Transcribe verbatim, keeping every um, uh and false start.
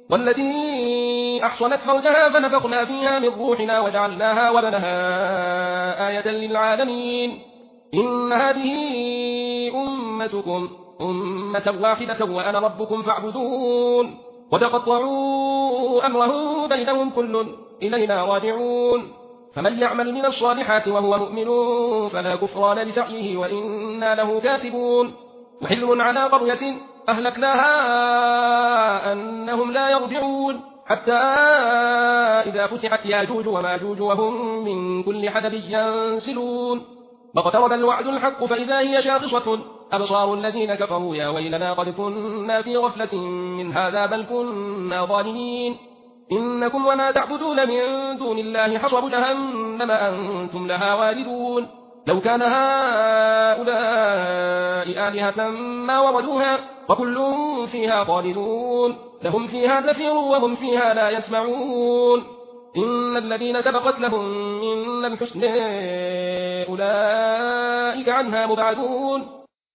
والتي أحصنت فرجها فنفخنا فيها من روحنا وجعلناها وبنها آية للعالمين إن هذه أمتكم أمة واحدة وأنا ربكم فاعبدون وتقطعوا أمرهم بينهم كل إلينا راجعون فمن يعمل من الصالحات وهو مؤمن فلا كفران لسعيه وإنا له كاتبون وحل على قرية أهلكناها أنهم لا يرجعون حتى إذا فتحت ياجوج وماجوج وهم من كل حدب ينسلون واقترب الوعد الحق فإذا هي شاخصة أبصار الذين كفروا يا ويلنا قد كنا في غفلة من هذا بل كنا ظالمين إنكم وما تعبدون من دون الله حصب جهنم أنتم لها واردون لو كان هؤلاء آلهة ما وردوها وكل فيها خالدون لهم فيها زفير وهم فيها لا يسمعون إن الذين سبقت لهم من الحسن أولئك عنها مبعدون